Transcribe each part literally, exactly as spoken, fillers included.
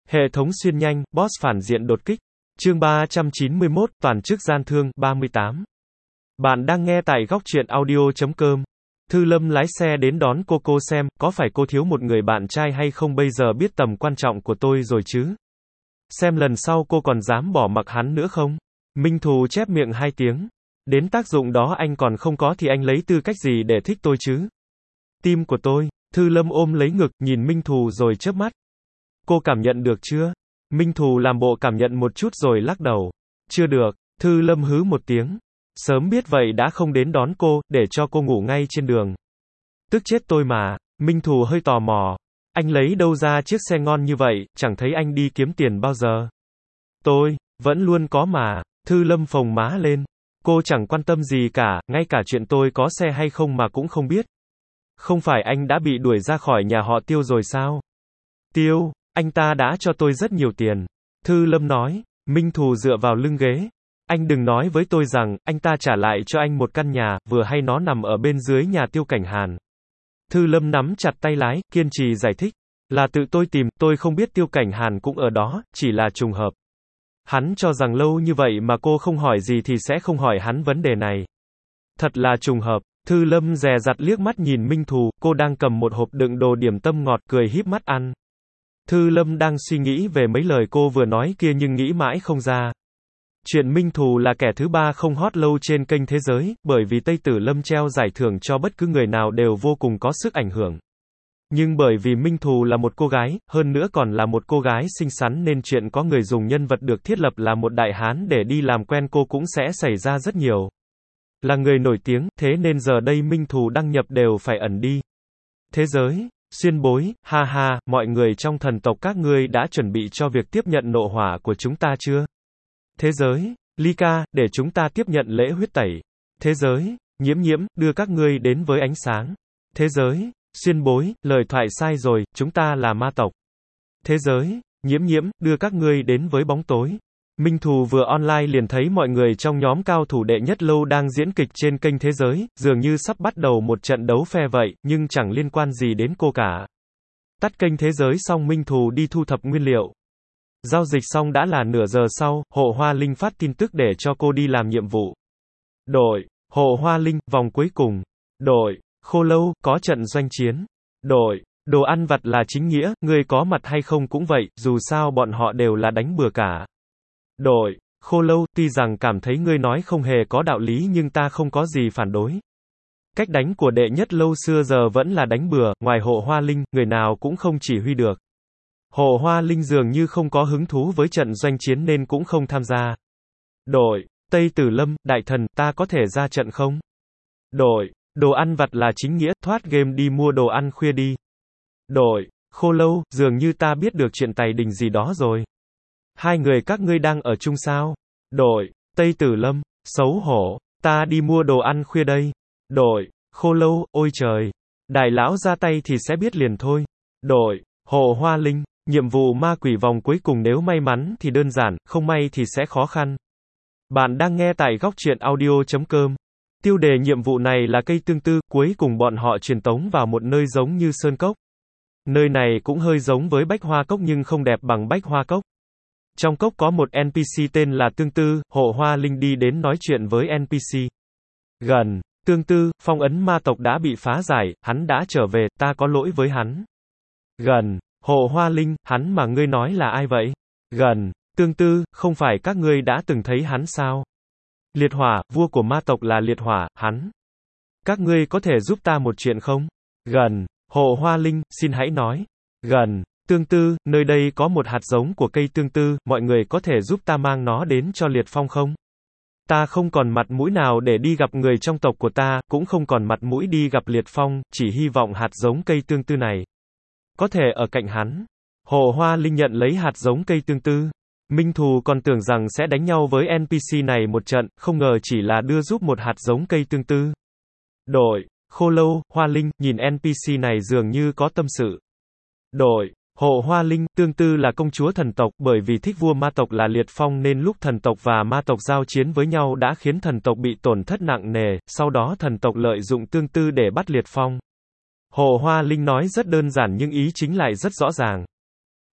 Hệ thống xuyên nhanh, boss phản diện đột kích. Chương ba trăm chín mươi mốt, toàn chức gian thương, ba mươi tám. Bạn đang nghe tại góc truyện audio chấm com. Thư Lâm lái xe đến đón cô cô xem, có phải cô thiếu một người bạn trai hay không bây giờ biết tầm quan trọng của tôi rồi chứ? Xem lần sau cô còn dám bỏ mặc hắn nữa không? Minh Thù chép miệng hai tiếng. Đến tác dụng đó anh còn không có thì anh lấy tư cách gì để thích tôi chứ? Tim của tôi. Thư Lâm ôm lấy ngực, nhìn Minh Thù rồi chớp mắt. Cô cảm nhận được chưa? Minh Thù làm bộ cảm nhận một chút rồi lắc đầu. Chưa được. Thư Lâm hứ một tiếng. Sớm biết vậy đã không đến đón cô, để cho cô ngủ ngay trên đường. Tức chết tôi mà. Minh Thù hơi tò mò. Anh lấy đâu ra chiếc xe ngon như vậy, chẳng thấy anh đi kiếm tiền bao giờ. Tôi, vẫn luôn có mà. Thư Lâm phồng má lên. Cô chẳng quan tâm gì cả, ngay cả chuyện tôi có xe hay không mà cũng không biết. Không phải anh đã bị đuổi ra khỏi nhà họ Tiêu rồi sao? Tiêu, anh ta đã cho tôi rất nhiều tiền. Thư Lâm nói. Minh Thù dựa vào lưng ghế. Anh đừng nói với tôi rằng, anh ta trả lại cho anh một căn nhà, vừa hay nó nằm ở bên dưới nhà Tiêu Cảnh Hàn. Thư Lâm nắm chặt tay lái, kiên trì giải thích. Là tự tôi tìm, tôi không biết Tiêu Cảnh Hàn cũng ở đó, chỉ là trùng hợp. Hắn cho rằng lâu như vậy mà cô không hỏi gì thì sẽ không hỏi hắn vấn đề này. Thật là trùng hợp. Thư Lâm dè dặt liếc mắt nhìn Minh Thù, cô đang cầm một hộp đựng đồ điểm tâm ngọt cười híp mắt ăn. Thư Lâm đang suy nghĩ về mấy lời cô vừa nói kia nhưng nghĩ mãi không ra. Chuyện Minh Thù là kẻ thứ ba không hot lâu trên kênh Thế Giới, bởi vì Tây Tử Lâm treo giải thưởng cho bất cứ người nào đều vô cùng có sức ảnh hưởng. Nhưng bởi vì Minh Thù là một cô gái, hơn nữa còn là một cô gái xinh xắn nên chuyện có người dùng nhân vật được thiết lập là một đại hán để đi làm quen cô cũng sẽ xảy ra rất nhiều. Là người nổi tiếng, thế nên giờ đây Minh Thù đăng nhập đều phải ẩn đi. Thế Giới, xuyên bối, ha ha, mọi người trong thần tộc các ngươi đã chuẩn bị cho việc tiếp nhận nộ hỏa của chúng ta chưa? Thế Giới, Ly Ca, để chúng ta tiếp nhận lễ huyết tẩy. Thế Giới, Nhiễm Nhiễm, đưa các ngươi đến với ánh sáng. Thế Giới, xuyên bối, lời thoại sai rồi, chúng ta là ma tộc. Thế Giới, Nhiễm Nhiễm, đưa các ngươi đến với bóng tối. Minh Thù vừa online liền thấy mọi người trong nhóm cao thủ đệ nhất lâu đang diễn kịch trên kênh Thế Giới, dường như sắp bắt đầu một trận đấu phe vậy, nhưng chẳng liên quan gì đến cô cả. Tắt kênh Thế Giới xong Minh Thù đi thu thập nguyên liệu. Giao dịch xong đã là nửa giờ sau, Hộ Hoa Linh phát tin tức để cho cô đi làm nhiệm vụ. Đội, Hộ Hoa Linh, vòng cuối cùng. Đội, Khô Lâu, có trận doanh chiến. Đội, đồ ăn vặt là chính nghĩa, ngươi có mặt hay không cũng vậy, dù sao bọn họ đều là đánh bừa cả. Đội, Khô Lâu, tuy rằng cảm thấy ngươi nói không hề có đạo lý nhưng ta không có gì phản đối. Cách đánh của đệ nhất lâu xưa giờ vẫn là đánh bừa, ngoài Hộ Hoa Linh, người nào cũng không chỉ huy được. Hộ Hoa Linh dường như không có hứng thú với trận doanh chiến nên cũng không tham gia. Đội, Tây Tử Lâm, đại thần, ta có thể ra trận không? Đội, đồ ăn vặt là chính nghĩa, thoát game đi mua đồ ăn khuya đi. Đội, Khô Lâu, dường như ta biết được chuyện Tài Đình gì đó rồi. Hai người các ngươi đang ở chung sao? Đội, Tây Tử Lâm, xấu hổ, ta đi mua đồ ăn khuya đây. Đội, Khô Lâu, ôi trời. Đại lão ra tay thì sẽ biết liền thôi. Đội, Hộ Hoa Linh, nhiệm vụ ma quỷ vòng cuối cùng nếu may mắn thì đơn giản, không may thì sẽ khó khăn. Bạn đang nghe tại góc truyện audio chấm com. Tiêu đề nhiệm vụ này là cây tương tư, cuối cùng bọn họ truyền tống vào một nơi giống như Sơn Cốc. Nơi này cũng hơi giống với Bách Hoa Cốc nhưng không đẹp bằng Bách Hoa Cốc. Trong cốc có một en pê xê tên là Tương Tư, Hộ Hoa Linh đi đến nói chuyện với en pê xê. Gần, Tương Tư, phong ấn ma tộc đã bị phá giải, hắn đã trở về, ta có lỗi với hắn. Gần, Hộ Hoa Linh, hắn mà ngươi nói là ai vậy? Gần, Tương Tư, không phải các ngươi đã từng thấy hắn sao? Liệt Hỏa, vua của ma tộc là Liệt Hỏa, hắn. Các ngươi có thể giúp ta một chuyện không? Gần, Hộ Hoa Linh, xin hãy nói. Gần, Tương Tư, nơi đây có một hạt giống của cây tương tư, mọi người có thể giúp ta mang nó đến cho Liệt Phong không? Ta không còn mặt mũi nào để đi gặp người trong tộc của ta, cũng không còn mặt mũi đi gặp Liệt Phong, chỉ hy vọng hạt giống cây tương tư này có thể ở cạnh hắn. Hộ Hoa Linh nhận lấy hạt giống cây tương tư. Minh Thù còn tưởng rằng sẽ đánh nhau với en pê xê này một trận, không ngờ chỉ là đưa giúp một hạt giống cây tương tư. Đội, Khô Lâu, Hoa Linh, nhìn en pê xê này dường như có tâm sự. Đội, Hộ Hoa Linh, tương tư là công chúa thần tộc, bởi vì thích vua ma tộc là Liệt Phong nên lúc thần tộc và ma tộc giao chiến với nhau đã khiến thần tộc bị tổn thất nặng nề, sau đó thần tộc lợi dụng tương tư để bắt Liệt Phong. Hộ Hoa Linh nói rất đơn giản nhưng ý chính lại rất rõ ràng.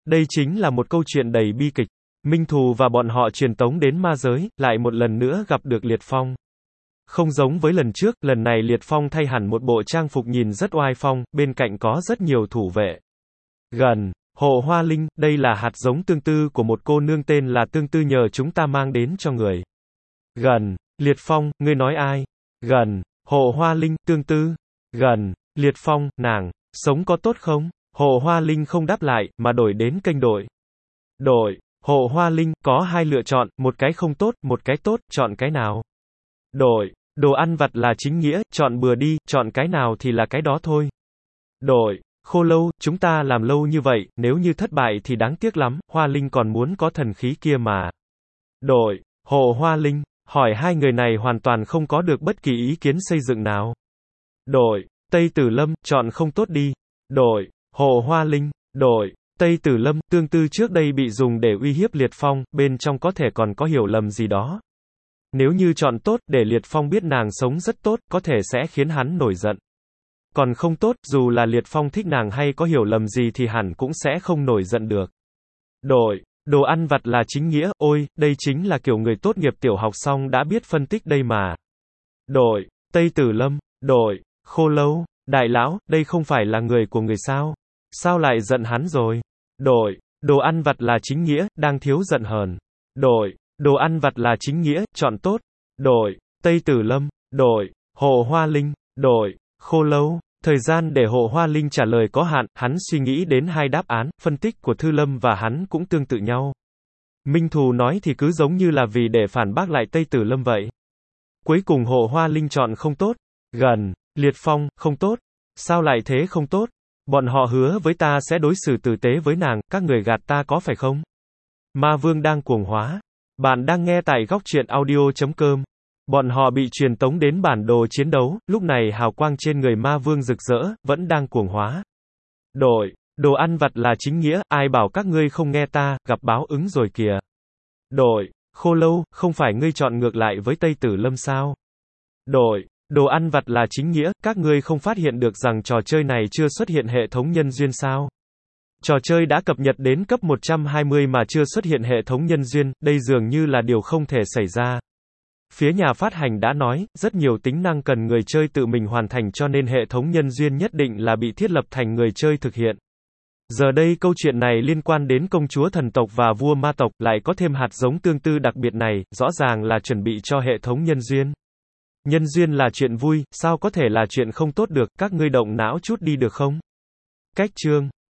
Đây chính là một câu chuyện đầy bi kịch. Minh Thù và bọn họ truyền tống đến ma giới, lại một lần nữa gặp được Liệt Phong. Không giống với lần trước, lần này Liệt Phong thay hẳn một bộ trang phục nhìn rất oai phong, bên cạnh có rất nhiều thủ vệ. Gần, Hộ Hoa Linh, đây là hạt giống tương tư của một cô nương tên là Tương Tư nhờ chúng ta mang đến cho người. Gần, Liệt Phong, ngươi nói ai? Gần, Hộ Hoa Linh, Tương Tư. Gần, Liệt Phong, nàng, sống có tốt không? Hộ Hoa Linh không đáp lại, mà đổi đến kênh đội. Đội, Hộ Hoa Linh, có hai lựa chọn, một cái không tốt, một cái tốt, chọn cái nào? Đội, đồ ăn vặt là chính nghĩa, chọn bừa đi, chọn cái nào thì là cái đó thôi. Đội, Khô Lâu, chúng ta làm lâu như vậy, nếu như thất bại thì đáng tiếc lắm, Hoa Linh còn muốn có thần khí kia mà. Đội, Hộ Hoa Linh, hỏi hai người này hoàn toàn không có được bất kỳ ý kiến xây dựng nào. Đội, Tây Tử Lâm, chọn không tốt đi. Đội, Hộ Hoa Linh, đội, Tây Tử Lâm, Tương Tư trước đây bị dùng để uy hiếp Liệt Phong, bên trong có thể còn có hiểu lầm gì đó. Nếu như chọn tốt, để Liệt Phong biết nàng sống rất tốt, có thể sẽ khiến hắn nổi giận. Còn không tốt, dù là Liệt Phong thích nàng hay có hiểu lầm gì thì hẳn cũng sẽ không nổi giận được. Đội, đồ ăn vặt là chính nghĩa, ôi, đây chính là kiểu người tốt nghiệp tiểu học xong đã biết phân tích đây mà. Đội, Tây Tử Lâm, đội, Khô Lâu, đại lão, đây không phải là người của người sao? Sao lại giận hắn rồi? Đội, đồ ăn vặt là chính nghĩa, đang thiếu giận hờn. Đội, đồ ăn vặt là chính nghĩa, chọn tốt. Đội, Tây Tử Lâm, đội, Hộ Hoa Linh, đội, Khô Lâu. Thời gian để Hộ Hoa Linh trả lời có hạn, hắn suy nghĩ đến hai đáp án, phân tích của Thư Lâm và hắn cũng tương tự nhau. Minh Thù nói thì cứ giống như là vì để phản bác lại Tây Tử Lâm vậy. Cuối cùng Hộ Hoa Linh chọn không tốt. Gần, Liệt Phong, không tốt. Sao lại thế không tốt? Bọn họ hứa với ta sẽ đối xử tử tế với nàng, các người gạt ta có phải không? Ma Vương đang cuồng hóa. Bạn đang nghe tại góc truyện audio chấm com. Bọn họ bị truyền tống đến bản đồ chiến đấu, lúc này hào quang trên người Ma Vương rực rỡ, vẫn đang cuồng hóa. Đội, đồ ăn vặt là chính nghĩa, ai bảo các ngươi không nghe ta, gặp báo ứng rồi kìa. Đội, Khô Lâu, không phải ngươi chọn ngược lại với Tây Tử Lâm sao? Đội, đồ ăn vặt là chính nghĩa, các ngươi không phát hiện được rằng trò chơi này chưa xuất hiện hệ thống nhân duyên sao? Trò chơi đã cập nhật đến cấp một trăm hai mươi mà chưa xuất hiện hệ thống nhân duyên, đây dường như là điều không thể xảy ra. Phía nhà phát hành đã nói, rất nhiều tính năng cần người chơi tự mình hoàn thành cho nên hệ thống nhân duyên nhất định là bị thiết lập thành người chơi thực hiện. Giờ đây câu chuyện này liên quan đến công chúa thần tộc và vua ma tộc, lại có thêm hạt giống tương tư đặc biệt này, rõ ràng là chuẩn bị cho hệ thống nhân duyên. Nhân duyên là chuyện vui, sao có thể là chuyện không tốt được, các ngươi động não chút đi được không? Cách chương